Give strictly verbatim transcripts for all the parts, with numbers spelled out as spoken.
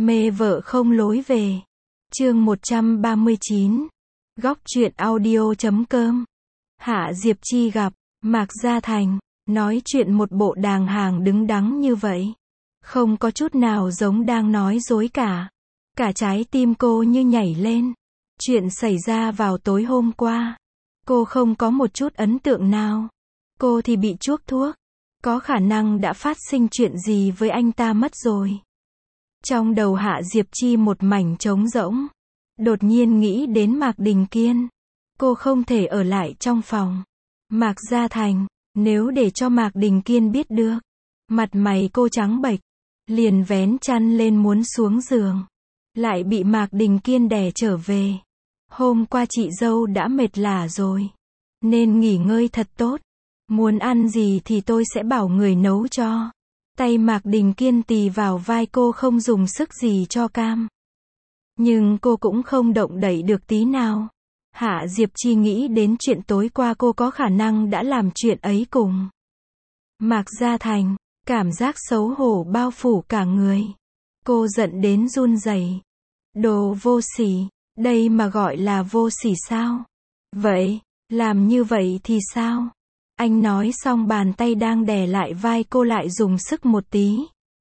Mê vợ không lối về. Chương một trăm ba mươi chín. Góc truyện audio chấm com. Hạ Diệp Chi gặp Mạc Gia Thành, nói chuyện một bộ đàng hoàng đứng đắn như vậy. Không có chút nào giống đang nói dối cả. Cả trái tim cô như nhảy lên. Chuyện xảy ra vào tối hôm qua. Cô không có một chút ấn tượng nào. Cô thì bị chuốc thuốc. Có khả năng đã phát sinh chuyện gì với anh ta mất rồi. Trong đầu Hạ Diệp Chi một mảnh trống rỗng. Đột nhiên nghĩ đến Mạc Đình Kiên. Cô không thể ở lại trong phòng. Mạc Gia Thành, nếu để cho Mạc Đình Kiên biết được. Mặt mày cô trắng bệch. Liền vén chăn lên muốn xuống giường. Lại bị Mạc Đình Kiên đè trở về. Hôm qua chị dâu đã mệt lả rồi. Nên nghỉ ngơi thật tốt. Muốn ăn gì thì tôi sẽ bảo người nấu cho. Tay Mạc Đình Kiên tì vào vai cô không dùng sức gì cho cam. Nhưng cô cũng không động đậy được tí nào. Hạ Diệp Chi nghĩ đến chuyện tối qua cô có khả năng đã làm chuyện ấy cùng Mạc Gia Thành. Cảm giác xấu hổ bao phủ cả người. Cô giận đến run rẩy. Đồ vô sỉ, đây mà gọi là vô sỉ sao? Vậy, làm như vậy thì sao? Anh nói xong bàn tay đang đè lại vai cô lại dùng sức một tí.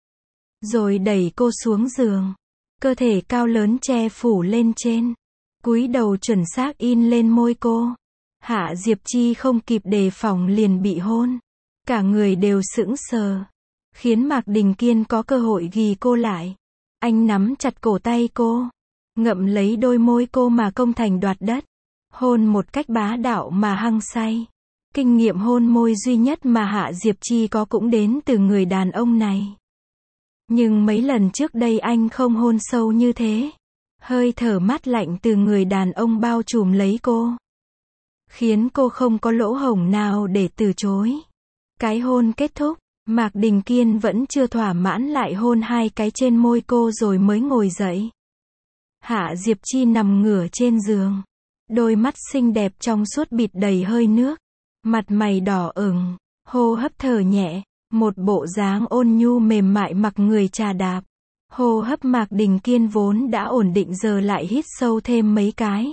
Rồi đẩy cô xuống giường. Cơ thể cao lớn che phủ lên trên. Cúi đầu chuẩn xác in lên môi cô. Hạ Diệp Chi không kịp đề phòng liền bị hôn. Cả người đều sững sờ. Khiến Mạc Đình Kiên có cơ hội ghi cô lại. Anh nắm chặt cổ tay cô. Ngậm lấy đôi môi cô mà công thành đoạt đất. Hôn một cách bá đạo mà hăng say. Kinh nghiệm hôn môi duy nhất mà Hạ Diệp Chi có cũng đến từ người đàn ông này. Nhưng mấy lần trước đây anh không hôn sâu như thế. Hơi thở mát lạnh từ người đàn ông bao trùm lấy cô. Khiến cô không có lỗ hổng nào để từ chối. Cái hôn kết thúc. Mạc Đình Kiên vẫn chưa thỏa mãn lại hôn hai cái trên môi cô rồi mới ngồi dậy. Hạ Diệp Chi nằm ngửa trên giường. Đôi mắt xinh đẹp trong suốt bịt đầy hơi nước. Mặt mày đỏ ửng, hô hấp thở nhẹ, một bộ dáng ôn nhu mềm mại mặc người trà đạp. Hô hấp Mạc Đình Kiên vốn đã ổn định giờ lại hít sâu thêm mấy cái.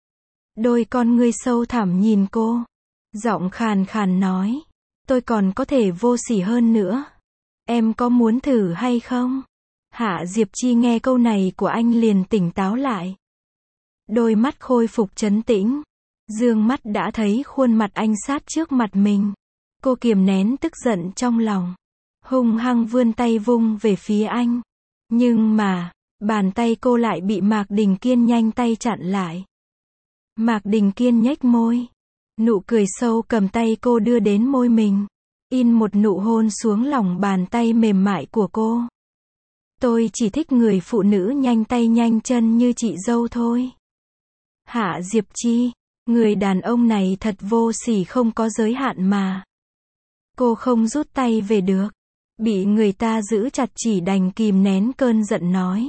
Đôi con ngươi sâu thẳm nhìn cô. Giọng khàn khàn nói. Tôi còn có thể vô sỉ hơn nữa. Em có muốn thử hay không? Hạ Diệp Chi nghe câu này của anh liền tỉnh táo lại. Đôi mắt khôi phục trấn tĩnh. Dương mắt đã thấy khuôn mặt anh sát trước mặt mình. Cô kiềm nén tức giận trong lòng. Hung hăng vươn tay vung về phía anh. Nhưng mà, bàn tay cô lại bị Mạc Đình Kiên nhanh tay chặn lại. Mạc Đình Kiên nhếch môi. Nụ cười sâu cầm tay cô đưa đến môi mình. In một nụ hôn xuống lòng bàn tay mềm mại của cô. Tôi chỉ thích người phụ nữ nhanh tay nhanh chân như chị dâu thôi. Hạ Diệp Chi. Người đàn ông này thật vô sỉ không có giới hạn mà. Cô không rút tay về được. Bị người ta giữ chặt chỉ đành kìm nén cơn giận nói.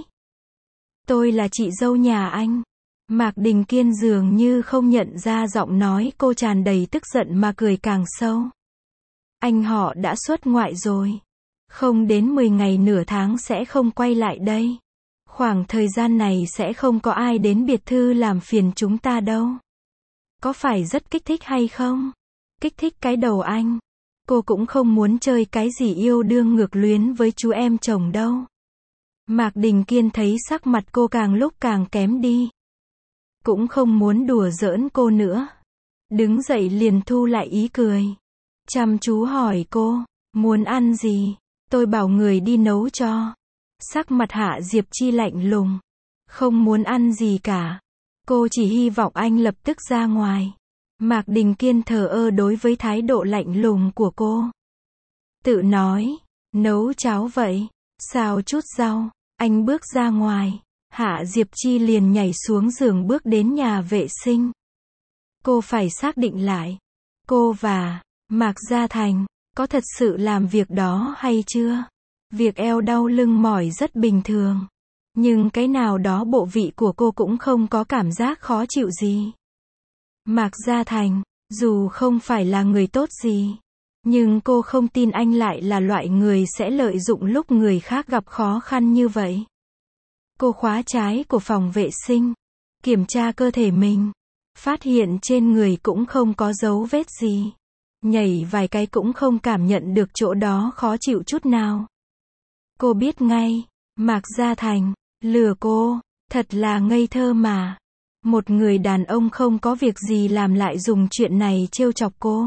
Tôi là chị dâu nhà anh. Mạc Đình Kiên dường như không nhận ra giọng nói cô tràn đầy tức giận mà cười càng sâu. Anh họ đã xuất ngoại rồi. Không đến mười ngày nửa tháng sẽ không quay lại đây. Khoảng thời gian này sẽ không có ai đến biệt thư làm phiền chúng ta đâu. Có phải rất kích thích hay không? Kích thích cái đầu anh. Cô cũng không muốn chơi cái gì yêu đương ngược luyến với chú em chồng đâu. Mạc Đình Kiên thấy sắc mặt cô càng lúc càng kém đi. Cũng không muốn đùa giỡn cô nữa. Đứng dậy liền thu lại ý cười. Chăm chú hỏi cô, muốn ăn gì? Tôi bảo người đi nấu cho. Sắc mặt Hạ Diệp Chi lạnh lùng. Không muốn ăn gì cả. Cô chỉ hy vọng anh lập tức ra ngoài. Mạc Đình Kiên thờ ơ đối với thái độ lạnh lùng của cô. Tự nói, nấu cháo vậy, xào chút rau. Anh bước ra ngoài. Hạ Diệp Chi liền nhảy xuống giường bước đến nhà vệ sinh. Cô phải xác định lại. Cô và Mạc Gia Thành có thật sự làm việc đó hay chưa? Việc eo đau lưng mỏi rất bình thường. Nhưng cái nào đó bộ vị của cô cũng không có cảm giác khó chịu gì. Mạc Gia Thành, dù không phải là người tốt gì, nhưng cô không tin anh lại là loại người sẽ lợi dụng lúc người khác gặp khó khăn như vậy. Cô khóa trái của phòng vệ sinh, kiểm tra cơ thể mình, phát hiện trên người cũng không có dấu vết gì. Nhảy vài cái cũng không cảm nhận được chỗ đó khó chịu chút nào. Cô biết ngay, Mạc Gia Thành, lừa cô, thật là ngây thơ mà. Một người đàn ông không có việc gì làm lại dùng chuyện này trêu chọc cô.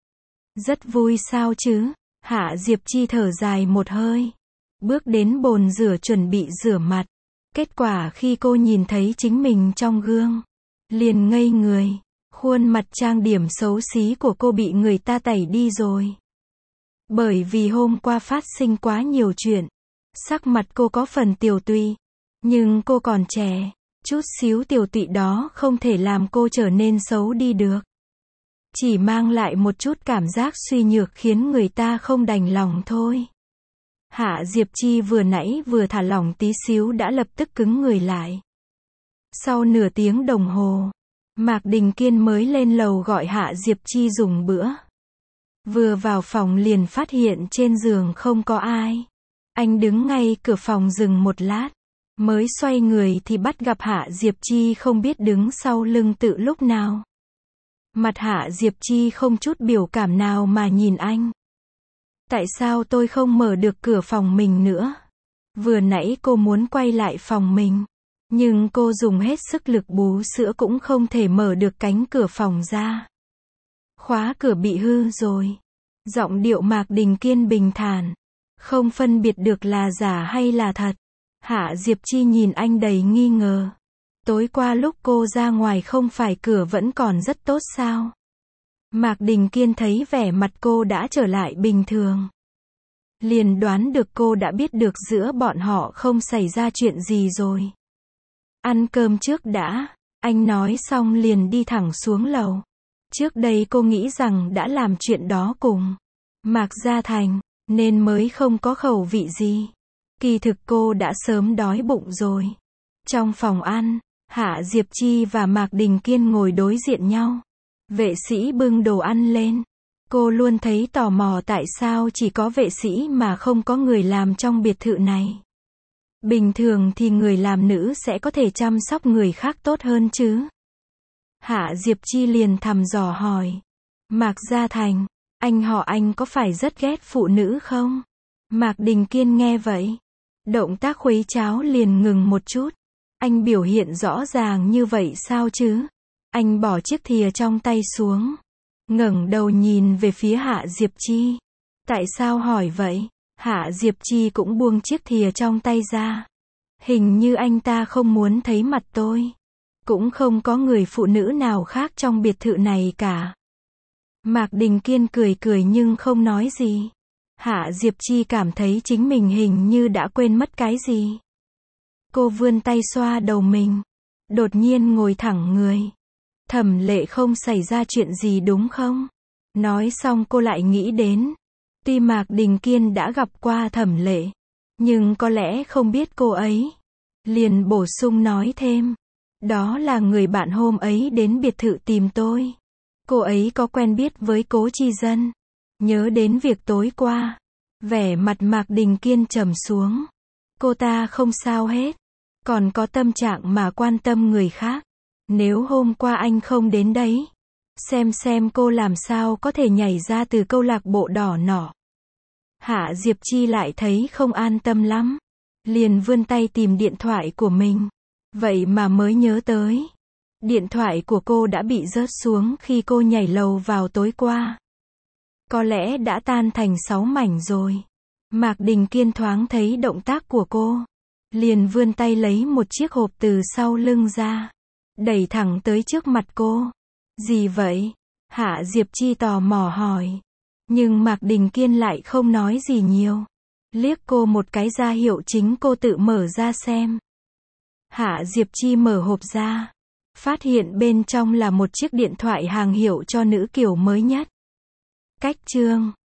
Rất vui sao chứ? Hạ Diệp Chi thở dài một hơi. Bước đến bồn rửa chuẩn bị rửa mặt. Kết quả khi cô nhìn thấy chính mình trong gương, liền ngây người. Khuôn mặt trang điểm xấu xí của cô bị người ta tẩy đi rồi. Bởi vì hôm qua phát sinh quá nhiều chuyện, sắc mặt cô có phần tiều tụy. Nhưng cô còn trẻ, chút xíu tiều tụy đó không thể làm cô trở nên xấu đi được. Chỉ mang lại một chút cảm giác suy nhược khiến người ta không đành lòng thôi. Hạ Diệp Chi vừa nãy vừa thả lỏng tí xíu đã lập tức cứng người lại. Sau nửa tiếng đồng hồ, Mạc Đình Kiên mới lên lầu gọi Hạ Diệp Chi dùng bữa. Vừa vào phòng liền phát hiện trên giường không có ai. Anh đứng ngay cửa phòng dừng một lát, mới xoay người thì bắt gặp Hạ Diệp Chi không biết đứng sau lưng tự lúc nào. Mặt Hạ Diệp Chi không chút biểu cảm nào mà nhìn anh. Tại sao tôi không mở được cửa phòng mình nữa? Vừa nãy cô muốn quay lại phòng mình, nhưng cô dùng hết sức lực bú sữa cũng không thể mở được cánh cửa phòng ra. Khóa cửa bị hư rồi. Giọng điệu Mạc Đình Kiên bình thản, không phân biệt được là giả hay là thật. Hạ Diệp Chi nhìn anh đầy nghi ngờ. Tối qua lúc cô ra ngoài không phải cửa vẫn còn rất tốt sao? Mạc Đình Kiên thấy vẻ mặt cô đã trở lại bình thường, liền đoán được cô đã biết được giữa bọn họ không xảy ra chuyện gì rồi. Ăn cơm trước đã, anh nói xong liền đi thẳng xuống lầu. Trước đây cô nghĩ rằng đã làm chuyện đó cùng Mạc Gia Thành, nên mới không có khẩu vị gì. Kỳ thực cô đã sớm đói bụng rồi. Trong phòng ăn, Hạ Diệp Chi và Mạc Đình Kiên ngồi đối diện nhau. Vệ sĩ bưng đồ ăn lên. Cô luôn thấy tò mò tại sao chỉ có vệ sĩ mà không có người làm trong biệt thự này. Bình thường thì người làm nữ sẽ có thể chăm sóc người khác tốt hơn chứ. Hạ Diệp Chi liền thầm dò hỏi. Mạc Gia Thành, anh họ anh có phải rất ghét phụ nữ không? Mạc Đình Kiên nghe vậy, động tác khuấy cháo liền ngừng một chút. Anh biểu hiện rõ ràng như vậy sao chứ? Anh bỏ chiếc thìa trong tay xuống, ngẩng đầu nhìn về phía Hạ Diệp Chi. Tại sao hỏi vậy? Hạ Diệp Chi cũng buông chiếc thìa trong tay ra. Hình như anh ta không muốn thấy mặt tôi. Cũng không có người phụ nữ nào khác trong biệt thự này cả. Mạc Đình Kiên cười cười nhưng không nói gì. Hạ Diệp Chi cảm thấy chính mình hình như đã quên mất cái gì. Cô vươn tay xoa đầu mình, đột nhiên ngồi thẳng người. Thẩm Lệ không xảy ra chuyện gì đúng không? Nói xong cô lại nghĩ đến, tuy Mạc Đình Kiên đã gặp qua Thẩm Lệ, nhưng có lẽ không biết cô ấy. Liền bổ sung nói thêm, đó là người bạn hôm ấy đến biệt thự tìm tôi. Cô ấy có quen biết với Cố Chi Dân. Nhớ đến việc tối qua, vẻ mặt Mạc Đình Kiên trầm xuống. Cô ta không sao hết, còn có tâm trạng mà quan tâm người khác. Nếu hôm qua anh không đến đấy, xem xem cô làm sao có thể nhảy ra từ câu lạc bộ đỏ nỏ. Hạ Diệp Chi lại thấy không an tâm lắm, liền vươn tay tìm điện thoại của mình. Vậy mà mới nhớ tới, điện thoại của cô đã bị rớt xuống khi cô nhảy lầu vào tối qua. Có lẽ đã tan thành sáu mảnh rồi. Mạc Đình Kiên thoáng thấy động tác của cô, liền vươn tay lấy một chiếc hộp từ sau lưng ra, đẩy thẳng tới trước mặt cô. Gì vậy? Hạ Diệp Chi tò mò hỏi. Nhưng Mạc Đình Kiên lại không nói gì nhiều. Liếc cô một cái ra hiệu chính cô tự mở ra xem. Hạ Diệp Chi mở hộp ra, phát hiện bên trong là một chiếc điện thoại hàng hiệu cho nữ kiểu mới nhất. Cách chương